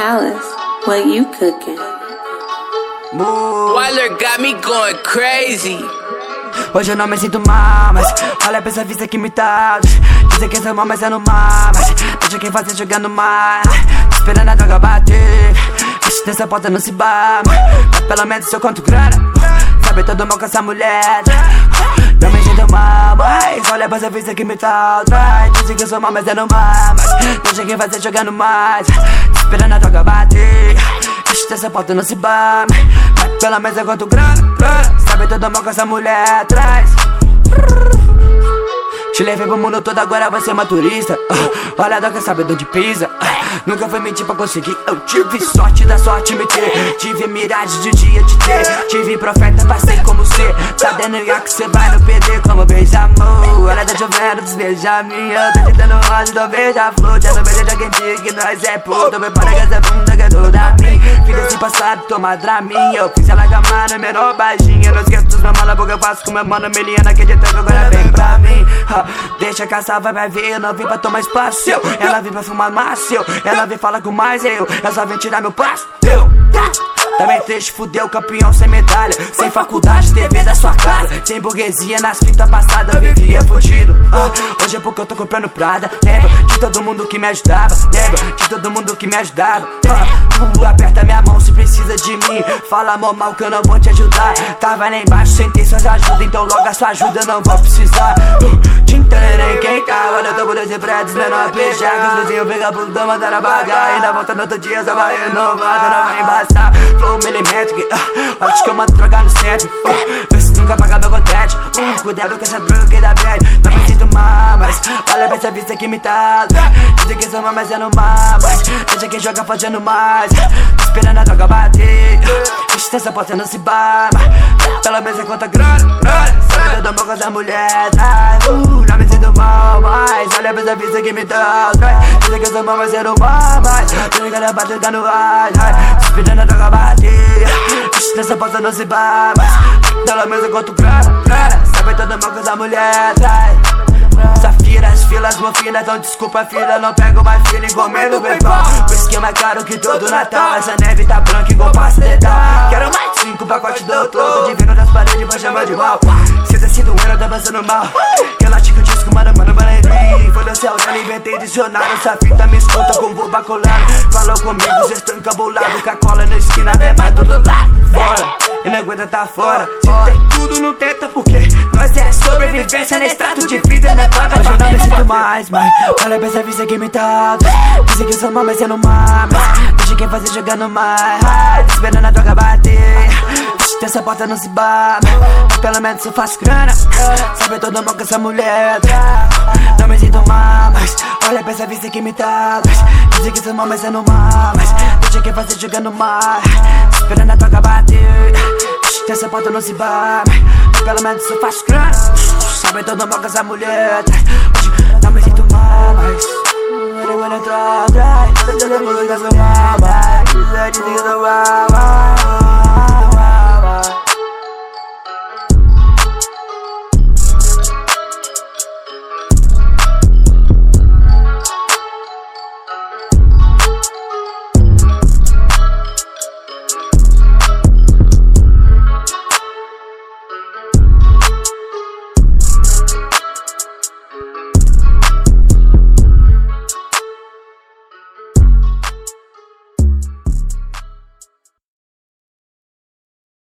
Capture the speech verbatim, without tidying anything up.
Palace, what you cooking? Wyler got me going crazy. Hoje eu não me sinto mal, mas olha pra essa vista que me tá. Dizem que sou mal, mas é no mar. Mas deixa quem fazer jogando mar. Esperando a droga bater. Deixa dessa porta não se bate. Mas pelo menos eu conto grana. Sabe todo mal com essa mulher. Não me sinto mal, mas olha pra essa vista que me tá. Dizem que eu sou mal, mas é no mar. Mas deixa quem fazer jogando mais. Esperando a droga bater. Deixa dessa porta não se bate. Mas pelo menos eu conto grana. Sabe todo mal com essa mulher atrás. Te levei pro mundo todo, agora você é uma turista. uh, Olha a doca, sabe de onde pisa. uh, Nunca foi mentir pra conseguir. Eu tive sorte da sorte me ter. Tive miragem de um dia de ter. Tive profeta, passei como ser. Tá dando já que cê vai no P D como beija-amor. Olha tá chovendo, desbeija a minha. Eu tô tentando rosa, então beija-flor. Já não beija de quem diz que nós é puto. Prepara que essa bunda que é toda minha. Filha desse passado, toma Dramin. Eu fiz ela gamar no menor baixinha. Não esqueço dos meus malas, porque eu faço com meu mano Meliana. Acredita que agora vem pra mim. uh, Deixa caçar, vai, vai ver. Eu não vim pra tomar espaço. Eu. Ela vem pra fumar massa. Eu. Ela vem falar com mais eu. Ela só vem tirar meu passo. Eu. Também triste, fudeu, campeão sem medalha. Sem faculdade, T V da sua casa. Sem burguesia, nas fitas passadas eu vivia fugido. uh, Hoje é porque eu tô comprando Prada. Lembro de todo mundo que me ajudava. Lembro de todo mundo que me ajudava. uh, uh, Aperta minha mão se precisa de mim. Fala amor mal que eu não vou te ajudar. Tava lá embaixo sem ter suas ajudas. Então logo a sua ajuda eu não vou precisar. uh, Te enterei quem tá. Olha eu tô por dois prédios, menor beijar. Que os vizinhos pegam por dama, mandando bagar. Ainda volta no outro dia, só vai renovar. Não vai embaçar. Flow milimétrico, uh, acho que eu mando droga no centro. uh, Vê se nunca paga meu contrato. uh, Cuidado com essa droga que dá bad. Não me sinto mal, mas olha pra essa vista que me tá. Dizem que sou mal, mas é no mar. Mas deixa quem joga fazendo mais. Esperando a droga bater. Deixa essa porta não se baba. Pelo menos é conta grana. Sabe todo mal com essa mulher. uh, Não me sinto mal, mas olha pra essa vista que me tá. Dizem que sou mal, mas é no mar. Mas deixa quem bater tá no ar. Esperando a droga bater. Deixa essa porta não se baba. Pelo menos eu conto grana. Sabe todo mal com essa mulher. Safira, as filas morfina, então desculpa filha, não pego mais filha comendo bebão. O esquema é caro que todo Natal. Essa neve tá branca igual pasta dental. Quero mais cinco pacotes do troco. Divino das paredes, vou chamar de mal. Se tá se doendo, tá passando mal. Relaxa que o disco, mano, mano, mano. Foi no céu, eu inventei dicionário. Essa fita me escuta com voo bacolado. Falou comigo, cês tão encabulado. Com a cola na esquina, é mais todo lado. Fora, e não aguenta tá fora. Se tem tudo, não tenta porque nós é sobrevivência nesse trato de vida, né? Hoje eu não me sinto mais, mas olha pra essa vista que me tá. Dizem que eu sou mal, mas é no mar. Mas deixa quem fazer jogando mais. Esperando a droga bater. Deixa essa porta não se bate. Pelo menos eu faço grana. Sabe todo mal com essa mulher. Não me sinto mal, mas olha pra essa vista que me tá. Dizem que eu sou mal, mas é no mar. Mas deixa quem fazer jogando mais. Esperando a droga bater. Deixa essa porta não se bate. Pelo menos eu faço grana. Sabe todo mal com essa mulher. Hoje não me sinto mal, mas eu vou entrar atrás. Eu tô levando da sua mama. Dizem que eu sou mal.